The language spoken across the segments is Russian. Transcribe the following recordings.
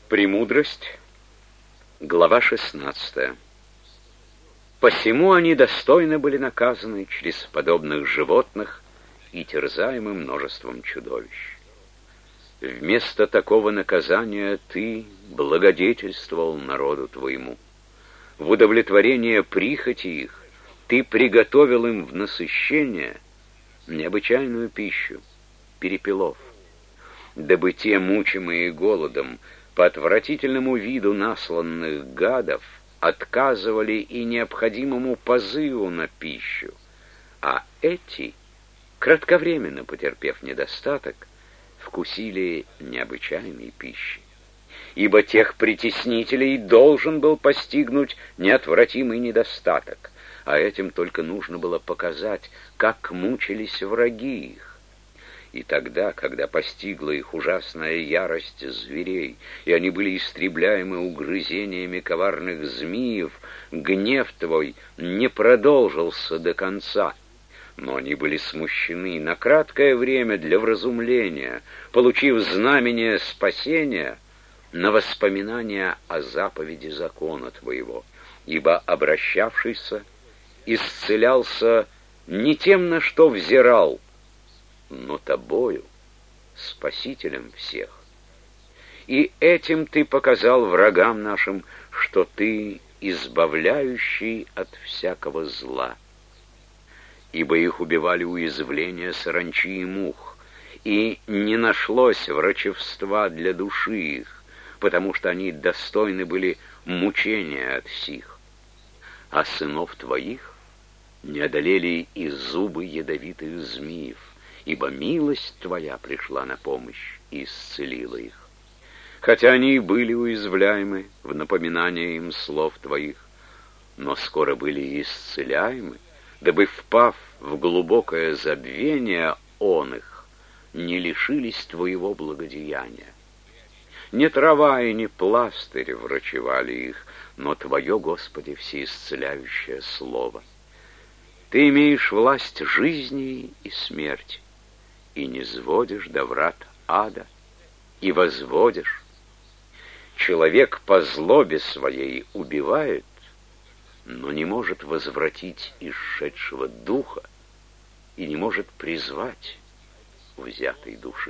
Премудрость, глава 16. Посему они достойно были наказаны через подобных животных и терзаемы множеством чудовищ. Вместо такого наказания ты благодетельствовал народу твоему. В удовлетворение прихоти их ты приготовил им в насыщение необычайную пищу, перепелов, дабы те, мучимые голодом, по отвратительному виду насланных гадов, отказывали и необходимому позыву на пищу, а эти, кратковременно потерпев недостаток, вкусили необычайной пищи. Ибо тех притеснителей должен был постигнуть неотвратимый недостаток, а этим только нужно было показать, как мучились враги их. И тогда, когда постигла их ужасная ярость зверей, и они были истребляемы угрызениями коварных змеев, гнев твой не продолжился до конца. Но они были смущены на краткое время для вразумления, получив знамение спасения на воспоминания о заповеди закона твоего, ибо обращавшийся исцелялся не тем, на что взирал, но тобою, спасителем всех. И этим ты показал врагам нашим, что ты избавляющий от всякого зла. Ибо их убивали уязвления саранчи и мух, и не нашлось врачевства для души их, потому что они достойны были мучения от сих. А сынов твоих не одолели и зубы ядовитых змеев, ибо милость твоя пришла на помощь и исцелила их. Хотя они и были уязвляемы в напоминание им слов твоих, но скоро были исцеляемы, дабы, впав в глубокое забвение он их, не лишились твоего благодеяния. Не трава и не пластырь врачевали их, но твое, Господи, всеисцеляющее слово. Ты имеешь власть жизни и смерти, и не сводишь до врат ада, и возводишь. Человек по злобе своей убивает, но не может возвратить исшедшего духа и не может призвать взятой души.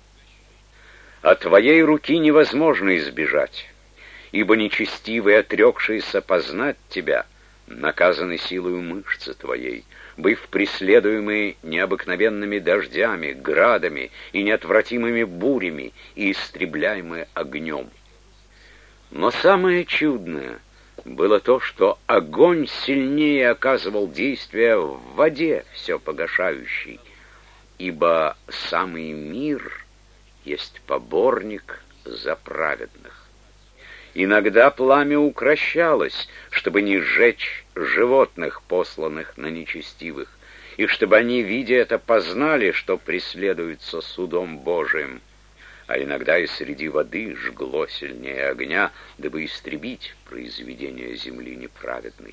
От твоей руки невозможно избежать, ибо нечестивый, отрекшийся познать тебя, наказаны силою мышцы твоей, быв преследуемы необыкновенными дождями, градами и неотвратимыми бурями и истребляемы огнем. Но самое чудное было то, что огонь сильнее оказывал действие в воде все погашающей, ибо самый мир есть поборник за праведных. Иногда пламя укрощалось, чтобы не сжечь животных, посланных на нечестивых, и чтобы они, видя это, познали, что преследуются судом Божиим. А иногда и среди воды жгло сильнее огня, дабы истребить произведение земли неправедной.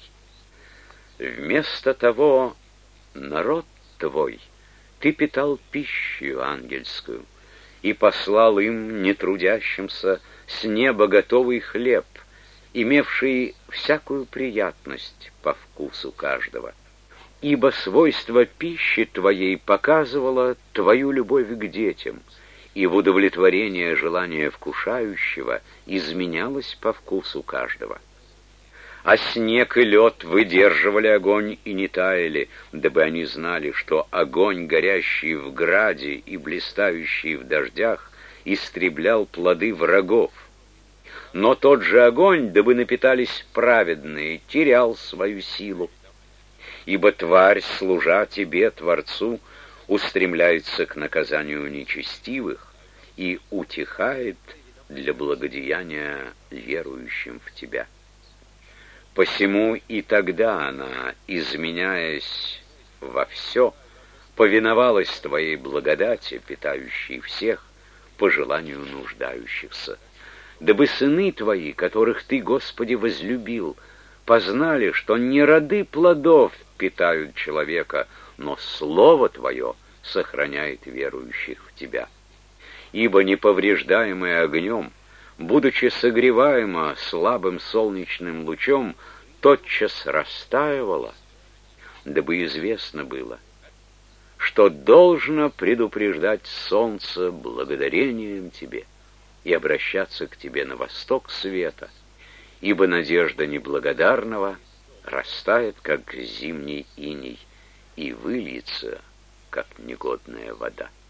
Вместо того народ твой ты питал пищу ангельскую и послал им, нетрудящимся, с неба готовый хлеб, имевший всякую приятность по вкусу каждого. Ибо свойство пищи твоей показывало твою любовь к детям, и в удовлетворение желания вкушающего изменялось по вкусу каждого. А снег и лед выдерживали огонь и не таяли, дабы они знали, что огонь, горящий в граде и блистающий в дождях, истреблял плоды врагов. Но тот же огонь, дабы напитались праведные, терял свою силу. Ибо тварь, служа тебе, Творцу, устремляется к наказанию нечестивых и утихает для благодеяния верующим в тебя. Посему и тогда она, изменяясь во все, повиновалась твоей благодати, питающей всех, по желанию нуждающихся, дабы сыны твои, которых ты, Господи, возлюбил, познали, что не роды плодов питают человека, но Слово Твое сохраняет верующих в Тебя. Ибо неповреждаемый огнем будучи согреваема слабым солнечным лучом, тотчас растаивала, дабы известно было, что должно предупреждать солнце благодарением тебе и обращаться к тебе на восток света, ибо надежда неблагодарного растает, как зимний иней, и выльется, как негодная вода.